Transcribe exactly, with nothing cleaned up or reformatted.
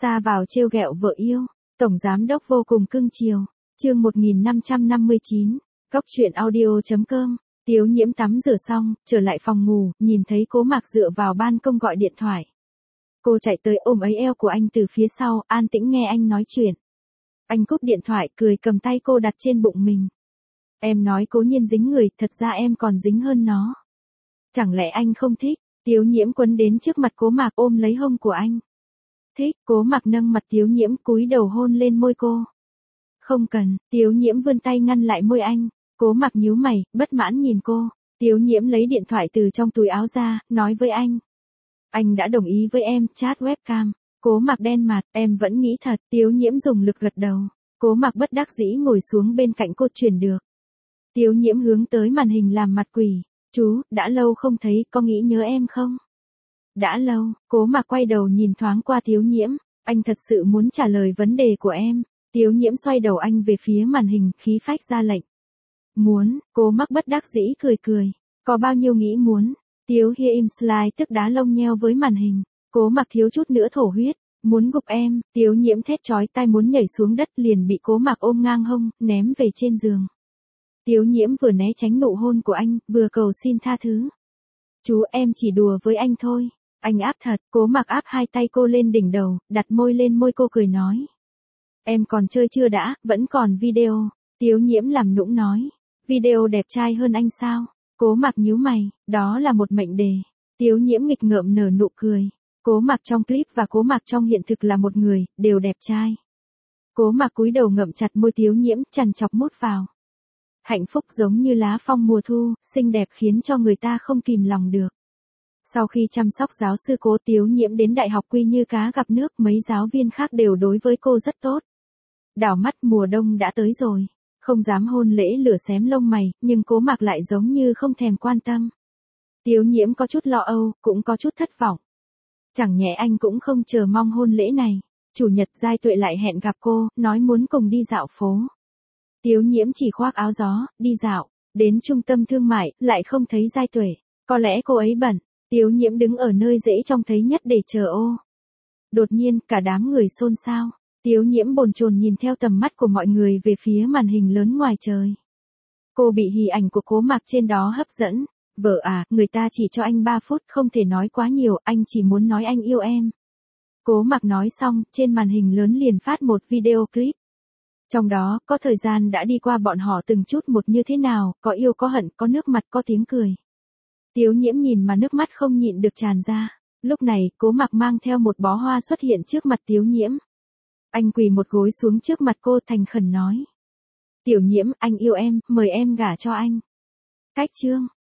Xa vào trêu ghẹo vợ yêu, tổng giám đốc vô cùng cưng chiều. Chương một nghìn năm trăm năm mươi chín, Góc truyện audio chấm com. Tiếu Nhiễm tắm rửa xong, trở lại phòng ngủ, nhìn thấy Cố Mạc dựa vào ban công gọi điện thoại. Cô chạy tới ôm lấy eo của anh từ phía sau, an tĩnh nghe anh nói chuyện. Anh cúp điện thoại, cười cầm tay cô đặt trên bụng mình. Em nói Cố Nhiên dính người, thật ra em còn dính hơn nó. Chẳng lẽ anh không thích? Tiếu Nhiễm quấn đến trước mặt Cố Mạc ôm lấy hông của anh. Thích. Cố Mạc nâng mặt Tiếu Nhiễm cúi đầu hôn lên môi cô. Không cần. Tiếu Nhiễm vươn tay ngăn lại môi anh. Cố Mạc nhíu mày, bất mãn nhìn cô. Tiếu Nhiễm lấy điện thoại từ trong túi áo ra, nói với anh. Anh đã đồng ý với em, chat webcam. Cố Mạc đen mặt, em vẫn nghĩ thật. Tiếu Nhiễm dùng lực gật đầu. Cố Mạc bất đắc dĩ ngồi xuống bên cạnh cô truyền được. Tiếu Nhiễm hướng tới màn hình làm mặt quỷ. Chú, đã lâu không thấy, có nghĩ nhớ em không? Đã lâu. Cố Mạc quay đầu nhìn thoáng qua Tiếu Nhiễm. Anh thật sự muốn trả lời vấn đề của em. Tiếu Nhiễm xoay đầu anh về phía màn hình, khí phách ra lệnh. Muốn. Cố Mạc bất đắc dĩ cười cười. Có bao nhiêu nghĩ muốn. Tiếu Hia im slide tức đá lông nheo với màn hình. Cố Mạc thiếu chút nữa thổ huyết. Muốn gục em. Tiếu Nhiễm thét chói tai muốn nhảy xuống đất liền bị Cố Mạc ôm ngang hông, ném về trên giường. Tiếu Nhiễm vừa né tránh nụ hôn của anh, vừa cầu xin tha thứ. Chú, em chỉ đùa với anh thôi. Anh áp thật. Cố Mạc áp hai tay cô lên đỉnh đầu, đặt môi lên môi cô cười nói. Em còn chơi chưa đã, vẫn còn video. Tiếu Nhiễm làm nũng nói. Video đẹp trai hơn anh sao? Cố Mạc nhíu mày, đó là một mệnh đề. Tiếu Nhiễm nghịch ngợm nở nụ cười. Cố Mạc trong clip và Cố Mạc trong hiện thực là một người, đều đẹp trai. Cố Mạc cúi đầu ngậm chặt môi Tiếu Nhiễm, chằn chọc mút vào. Hạnh phúc giống như lá phong mùa thu, xinh đẹp khiến cho người ta không kìm lòng được. Sau khi chăm sóc giáo sư Cố, Tiếu Nhiễm đến đại học quy như cá gặp nước, mấy giáo viên khác đều đối với cô rất tốt. Đảo mắt mùa đông đã tới rồi, không dám hôn lễ lửa xém lông mày, nhưng Cố Mạc lại giống như không thèm quan tâm. Tiếu Nhiễm có chút lo âu, cũng có chút thất vọng. Chẳng nhẽ anh cũng không chờ mong hôn lễ này. Chủ nhật Giai Tuệ lại hẹn gặp cô, nói muốn cùng đi dạo phố. Tiếu Nhiễm chỉ khoác áo gió, đi dạo, đến trung tâm thương mại, lại không thấy Giai Tuệ. Có lẽ cô ấy bận. Tiếu Nhiễm đứng ở nơi dễ trông thấy nhất để chờ ô. Đột nhiên, cả đám người xôn xao. Tiếu Nhiễm bồn chồn nhìn theo tầm mắt của mọi người về phía màn hình lớn ngoài trời. Cô bị hình ảnh của Cố Mạc trên đó hấp dẫn. Vợ à, người ta chỉ cho anh ba phút, không thể nói quá nhiều, anh chỉ muốn nói anh yêu em. Cố Mạc nói xong, trên màn hình lớn liền phát một video clip. Trong đó, có thời gian đã đi qua bọn họ từng chút một như thế nào, có yêu có hận, có nước mặt có tiếng cười. Tiếu Nhiễm nhìn mà nước mắt không nhịn được tràn ra. Lúc này, Cố Mạc mang theo một bó hoa xuất hiện trước mặt Tiếu Nhiễm. Anh quỳ một gối xuống trước mặt cô thành khẩn nói. Tiểu Nhiễm, anh yêu em, mời em gả cho anh. Cách chương.